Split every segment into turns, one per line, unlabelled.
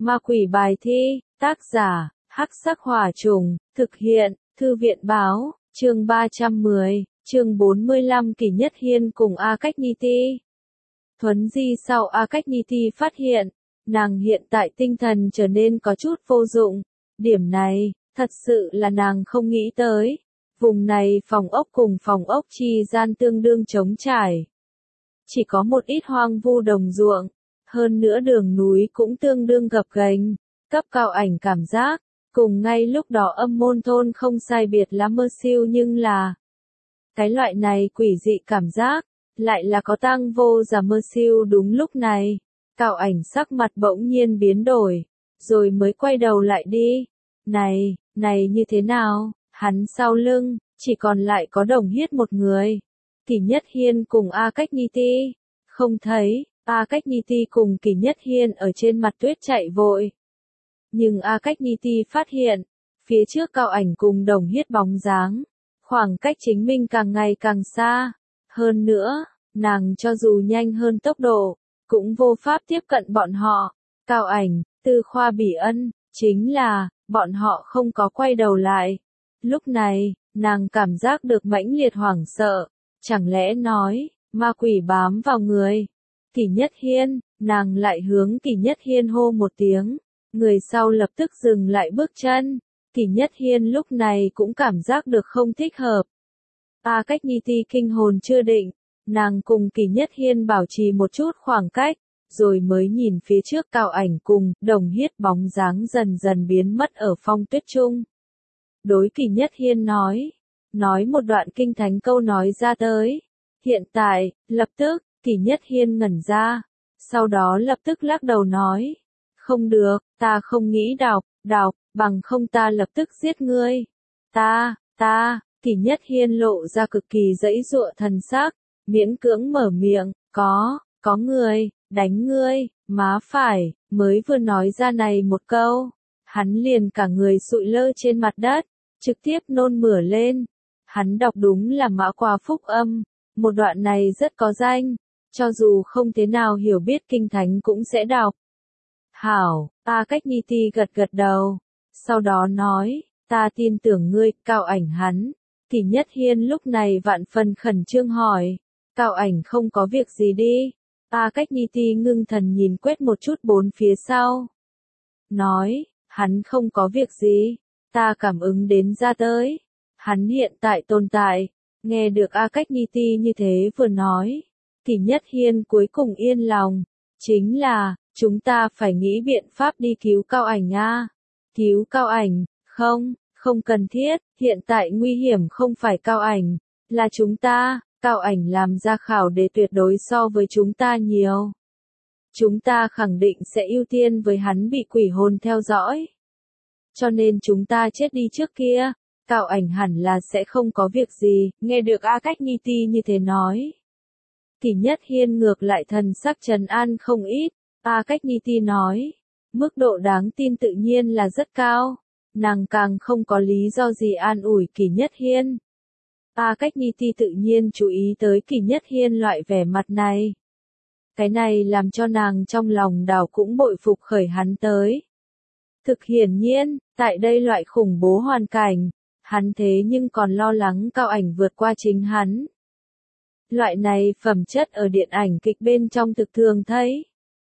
Ma quỷ bài thi, tác giả, Hắc Sắc Hỏa Trùng, thực hiện, Thư viện báo, chương 310, chương 45 Kỷ Nhất Hiên cùng A Cách Ni Ti. Thuấn di sau A Cách Ni Ti phát hiện, nàng hiện tại tinh thần trở nên có chút vô dụng. Điểm này, thật sự là nàng không nghĩ tới. Vùng này phòng ốc cùng phòng ốc chi gian tương đương trống trải. Chỉ có một ít hoang vu đồng ruộng. Hơn nữa đường núi cũng tương đương gập ghềnh, cấp cao ảnh cảm giác, cùng ngay lúc đó âm môn thôn không sai biệt lắm mơ siêu, nhưng là cái loại này quỷ dị cảm giác, lại là có tang vô giả mơ siêu. Đúng lúc này, cao ảnh sắc mặt bỗng nhiên biến đổi, rồi mới quay đầu lại đi. Này như thế nào? Hắn sau lưng, chỉ còn lại có Đồng Hiết một người. Kỷ Nhất Hiên cùng A Cách Ni Ti, không thấy. A Cách Ni Ti cùng Kỷ Nhất Hiên ở trên mặt tuyết chạy vội. Nhưng A Cách Ni Ti phát hiện, phía trước cao ảnh cùng Đồng Hiết bóng dáng, khoảng cách chính mình càng ngày càng xa. Hơn nữa, nàng cho dù nhanh hơn tốc độ, cũng vô pháp tiếp cận bọn họ. Cao ảnh, Tư Khoa Bỉ Ân, chính là, bọn họ không có quay đầu lại. Lúc này, nàng cảm giác được mãnh liệt hoảng sợ, chẳng lẽ nói, ma quỷ bám vào người. Kỷ Nhất Hiên, nàng lại hướng Kỷ Nhất Hiên hô một tiếng, người sau lập tức dừng lại bước chân. Kỷ Nhất Hiên lúc này cũng cảm giác được không thích hợp. A Cách Ni Ti kinh hồn chưa định, nàng cùng Kỷ Nhất Hiên bảo trì một chút khoảng cách, rồi mới nhìn phía trước cao ảnh cùng Đồng Hiết bóng dáng dần dần biến mất ở phong tuyết trung. Đối Kỷ Nhất Hiên nói một đoạn kinh thánh câu nói ra tới. Hiện tại, lập tức, Kỷ Nhất Hiên ngẩn ra, sau đó lập tức lắc đầu nói, không được, ta không nghĩ đọc, bằng không ta lập tức giết ngươi. Kỷ Nhất Hiên lộ ra cực kỳ giãy giụa thần sắc, miễn cưỡng mở miệng, có người, đánh ngươi, má phải, mới vừa nói ra này một câu, hắn liền cả người sụi lơ trên mặt đất, trực tiếp nôn mửa lên. Hắn đọc đúng là Mã Qua Phúc Âm, một đoạn này rất có danh. Cho dù không thế nào hiểu biết kinh thánh cũng sẽ đọc. Hảo, A Cách Ni Ti gật đầu. Sau đó nói, ta tin tưởng ngươi, cao ảnh hắn. Kỷ Nhất Hiên lúc này vạn phần khẩn trương hỏi, cao ảnh không có việc gì đi. A Cách Ni Ti ngưng thần nhìn quét một chút bốn phía sau. Nói, hắn không có việc gì, ta cảm ứng đến ra tới. Hắn hiện tại tồn tại. Nghe được A Cách Ni Ti như thế vừa nói. Kỷ Nhất Hiên cuối cùng yên lòng, chính là, chúng ta phải nghĩ biện pháp đi cứu cao ảnh a. Cứu cao ảnh, không cần thiết, hiện tại nguy hiểm không phải cao ảnh, là chúng ta, cao ảnh làm ra khảo đề tuyệt đối so với chúng ta nhiều. Chúng ta khẳng định sẽ ưu tiên với hắn bị quỷ hồn theo dõi. Cho nên chúng ta chết đi trước kia, cao ảnh hẳn là sẽ không có việc gì. Nghe được A Cách Ni Ti như thế nói. Kỷ Nhất Hiên ngược lại thần sắc trấn an không ít. A Cách Ni Ti nói, mức độ đáng tin tự nhiên là rất cao, nàng càng không có lý do gì an ủi Kỷ Nhất Hiên. A Cách Ni Ti tự nhiên chú ý tới Kỷ Nhất Hiên loại vẻ mặt này. Cái này làm cho nàng trong lòng đảo cũng bội phục khởi hắn tới. Thực hiển nhiên, tại đây loại khủng bố hoàn cảnh, hắn thế nhưng còn lo lắng cao ảnh vượt qua chính hắn. Loại này phẩm chất ở điện ảnh kịch bên trong thực thường thấy.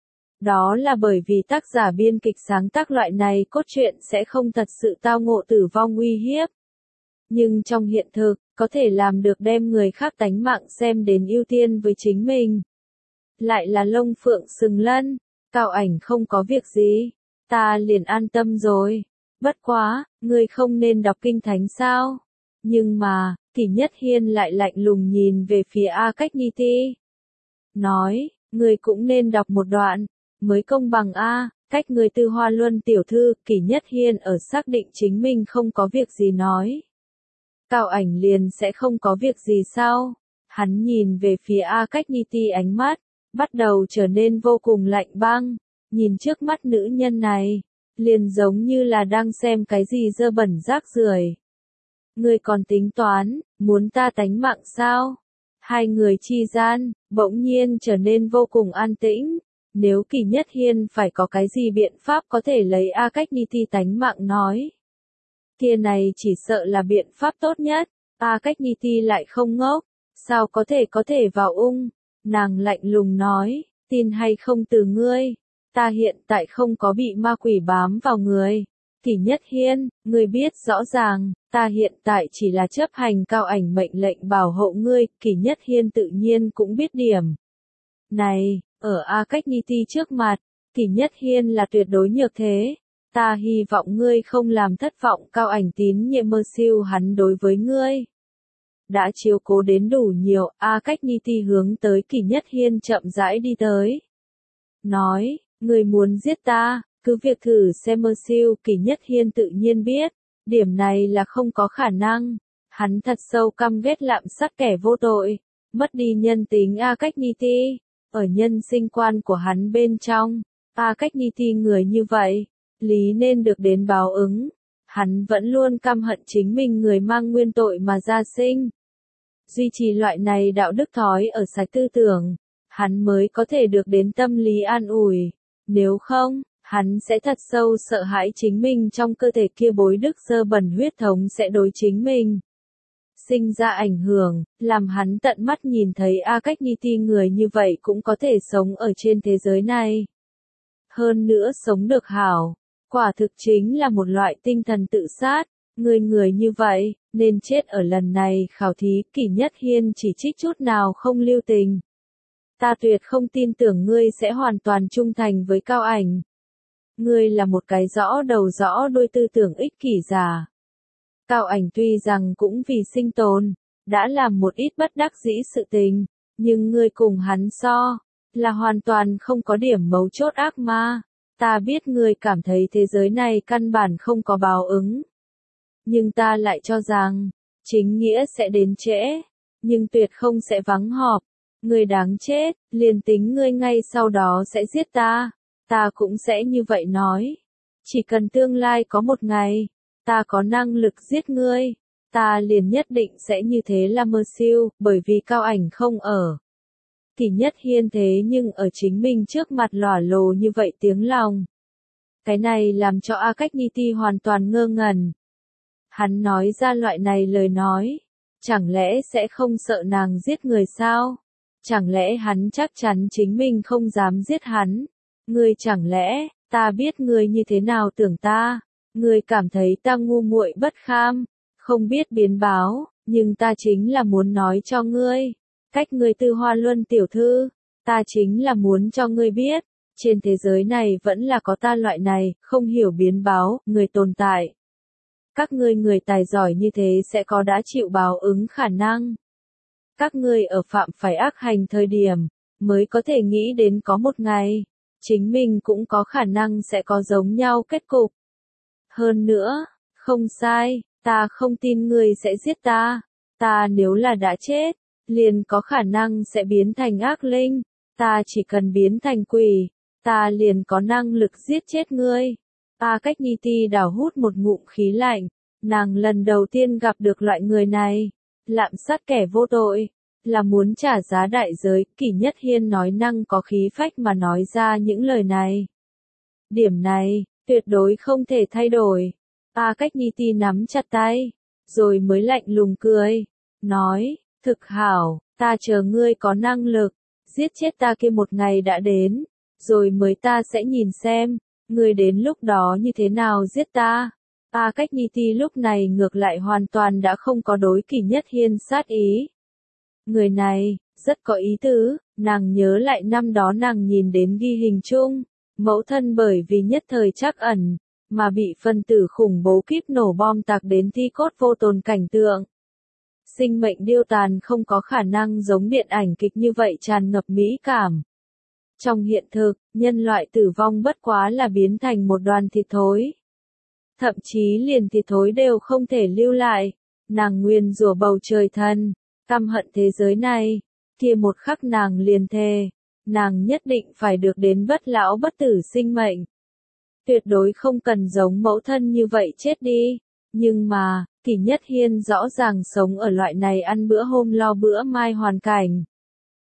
Đó là bởi vì tác giả biên kịch sáng tác loại này cốt truyện sẽ không thật sự tao ngộ tử vong uy hiếp. Nhưng trong hiện thực, có thể làm được đem người khác tánh mạng xem đến ưu tiên với chính mình. Lại là lông phượng sừng lân, cao ảnh không có việc gì, ta liền an tâm rồi. Bất quá, ngươi không nên đọc kinh thánh sao? Nhưng mà, Kỷ Nhất Hiên lại lạnh lùng nhìn về phía A Cách Ni Ti. Nói, ngươi cũng nên đọc một đoạn, mới công bằng a. Cách người Tư Hoa Luân tiểu thư. Kỷ Nhất Hiên ở xác định chính mình không có việc gì nói. Cao ảnh liền sẽ không có việc gì sao? Hắn nhìn về phía A Cách Ni Ti, ánh mắt bắt đầu trở nên vô cùng lạnh băng. Nhìn trước mắt nữ nhân này, liền giống như là đang xem cái gì dơ bẩn rác rưởi. Ngươi còn tính toán, muốn ta tánh mạng sao? Hai người chi gian, bỗng nhiên trở nên vô cùng an tĩnh. Nếu Kỳ Nhất Hiên phải có cái gì biện pháp có thể lấy A Cách Niti tánh mạng nói. Kia này chỉ sợ là biện pháp tốt nhất, A Cách Niti lại không ngốc, sao có thể vào ung, nàng lạnh lùng nói, tin hay không từ ngươi, ta hiện tại không có bị ma quỷ bám vào người. Kỳ Nhất Hiên, ngươi biết rõ ràng, ta hiện tại chỉ là chấp hành cao ảnh mệnh lệnh bảo hộ ngươi, Kỳ Nhất Hiên tự nhiên cũng biết điểm. Này, ở A Cách Niti trước mặt, Kỳ Nhất Hiên là tuyệt đối nhược thế. Ta hy vọng ngươi không làm thất vọng cao ảnh tín nhiệm mơ siêu hắn đối với ngươi. Đã chiếu cố đến đủ nhiều, A Cách Niti hướng tới Kỳ Nhất Hiên chậm rãi đi tới. Nói, ngươi muốn giết ta, cứ việc thử xem mơ siêu, Kỳ Nhất Hiên tự nhiên biết, điểm này là không có khả năng. Hắn thật sâu căm ghét lạm sát kẻ vô tội, mất đi nhân tính A Cách Niti, ở nhân sinh quan của hắn bên trong, A Cách Niti người như vậy, lý nên được đến báo ứng. Hắn vẫn luôn căm hận chính mình người mang nguyên tội mà ra sinh. Duy trì loại này đạo đức thói ở sạch tư tưởng, hắn mới có thể được đến tâm lý an ủi. Nếu không, hắn sẽ thật sâu sợ hãi chính mình trong cơ thể kia bối đức dơ bẩn huyết thống sẽ đối chính mình sinh ra ảnh hưởng, làm hắn tận mắt nhìn thấy A Cách Niti người như vậy cũng có thể sống ở trên thế giới này. Hơn nữa sống được hảo, quả thực chính là một loại tinh thần tự sát, người như vậy, nên chết ở lần này khảo thí. Kỳ Nhất Hiên chỉ trích chút nào không lưu tình. Ta tuyệt không tin tưởng ngươi sẽ hoàn toàn trung thành với cao ảnh. Ngươi là một cái rõ đầu rõ đuôi tư tưởng ích kỷ giả. Cao ảnh tuy rằng cũng vì sinh tồn, đã làm một ít bất đắc dĩ sự tình, nhưng ngươi cùng hắn so, là hoàn toàn không có điểm mấu chốt ác ma. Ta biết ngươi cảm thấy thế giới này căn bản không có báo ứng. Nhưng ta lại cho rằng, chính nghĩa sẽ đến trễ, nhưng tuyệt không sẽ vắng họp. Ngươi đáng chết, liền tính ngươi ngay sau đó sẽ giết ta cũng sẽ như vậy nói. Chỉ cần tương lai có một ngày, ta có năng lực giết ngươi, ta liền nhất định sẽ như thế là mơ siêu, bởi vì cao ảnh không ở. Kỳ Nhất Hiên thế nhưng ở chính mình trước mặt lỏa lồ như vậy tiếng lòng. Cái này làm cho A Cách Niti hoàn toàn ngơ ngẩn. Hắn nói ra loại này lời nói, chẳng lẽ sẽ không sợ nàng giết người sao? Chẳng lẽ hắn chắc chắn chính mình không dám giết hắn? Ngươi chẳng lẽ, ta biết ngươi như thế nào tưởng ta? Ngươi cảm thấy ta ngu muội bất kham, không biết biến báo, nhưng ta chính là muốn nói cho ngươi. Cách ngươi Tư Hoa Luân tiểu thư, ta chính là muốn cho ngươi biết, trên thế giới này vẫn là có ta loại này, không hiểu biến báo, người tồn tại. Các ngươi người tài giỏi như thế sẽ có đã chịu báo ứng khả năng. Các ngươi ở phạm phải ác hành thời điểm, mới có thể nghĩ đến có một ngày, chính mình cũng có khả năng sẽ có giống nhau kết cục. Hơn nữa, không sai, ta không tin ngươi sẽ giết ta nếu là đã chết, liền có khả năng sẽ biến thành ác linh, ta chỉ cần biến thành quỷ, ta liền có năng lực giết chết ngươi. A Cách Niti đào hút một ngụm khí lạnh, nàng lần đầu tiên gặp được loại người này, lạm sát kẻ vô tội, là muốn trả giá đại giới. Kỳ Nhất Hiên nói năng có khí phách mà nói ra những lời này. Điểm này, tuyệt đối không thể thay đổi. A Cách Niti nắm chặt tay, rồi mới lạnh lùng cười, nói, thực hảo, ta chờ ngươi có năng lực, giết chết ta kia một ngày đã đến, rồi mới ta sẽ nhìn xem, ngươi đến lúc đó như thế nào giết ta. A Cách Niti lúc này ngược lại hoàn toàn đã không có đối Kỳ Nhất Hiên sát ý. Người này, rất có ý tứ, nàng nhớ lại năm đó nàng nhìn đến ghi hình chung, mẫu thân bởi vì nhất thời trắc ẩn, mà bị phân tử khủng bố kíp nổ bom tạc đến thi cốt vô tồn cảnh tượng. Sinh mệnh điêu tàn không có khả năng giống điện ảnh kịch như vậy tràn ngập mỹ cảm. Trong hiện thực, nhân loại tử vong bất quá là biến thành một đoàn thịt thối. Thậm chí liền thịt thối đều không thể lưu lại. Nàng nguyền rủa bầu trời thần, căm hận thế giới này, kia một khắc nàng liền thề, nàng nhất định phải được đến bất lão bất tử sinh mệnh. Tuyệt đối không cần giống mẫu thân như vậy chết đi, nhưng mà, Kỳ Nhất Hiên rõ ràng sống ở loại này ăn bữa hôm lo bữa mai hoàn cảnh.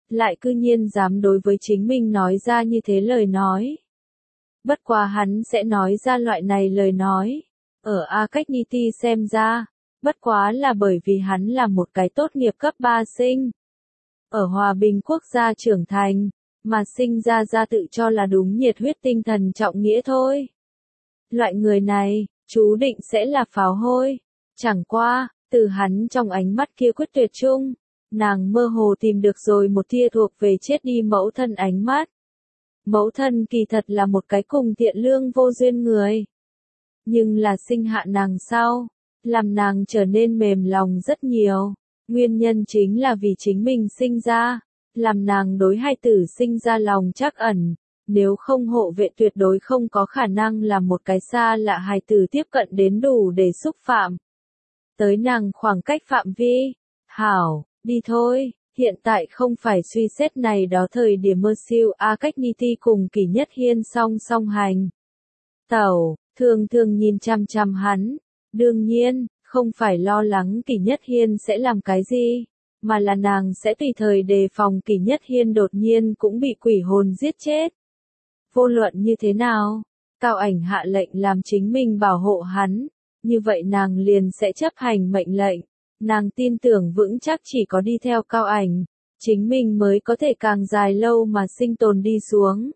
lại cư nhiên dám đối với chính mình nói ra như thế lời nói. Bất quá hắn sẽ nói ra loại này lời nói. Ở Akakniti xem ra, bất quá là bởi vì hắn là một cái tốt nghiệp cấp 3 sinh. Ở hòa bình quốc gia trưởng thành, mà sinh ra tự cho là đúng nhiệt huyết tinh thần trọng nghĩa thôi. Loại người này, chú định sẽ là pháo hôi. Chẳng qua, từ hắn trong ánh mắt kia quyết tuyệt chung, nàng mơ hồ tìm được rồi một tia thuộc về chết đi mẫu thân ánh mắt. Mẫu thân kỳ thật là một cái cùng thiện lương vô duyên người. Nhưng là sinh hạ nàng sau, làm nàng trở nên mềm lòng rất nhiều. Nguyên nhân chính là vì chính mình sinh ra, làm nàng đối hai tử sinh ra lòng trắc ẩn. Nếu không hộ vệ tuyệt đối không có khả năng là một cái xa lạ hài tử tiếp cận đến đủ để xúc phạm. Tới nàng khoảng cách phạm vi. Hảo, đi thôi, hiện tại không phải suy xét này đó thời điểm mơ siêu Akakniti cùng Kỷ Nhất Hiên song song hành. Tẩu, thường thường nhìn chăm chăm hắn. Đương nhiên, không phải lo lắng Kỷ Nhất Hiên sẽ làm cái gì, mà là nàng sẽ tùy thời đề phòng Kỷ Nhất Hiên đột nhiên cũng bị quỷ hồn giết chết. Vô luận như thế nào, Cao Ảnh hạ lệnh làm chính mình bảo hộ hắn, như vậy nàng liền sẽ chấp hành mệnh lệnh. Nàng tin tưởng vững chắc chỉ có đi theo Cao Ảnh, chính mình mới có thể càng dài lâu mà sinh tồn đi xuống.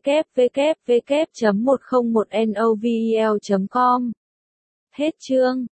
www.101novel.com Hết chương.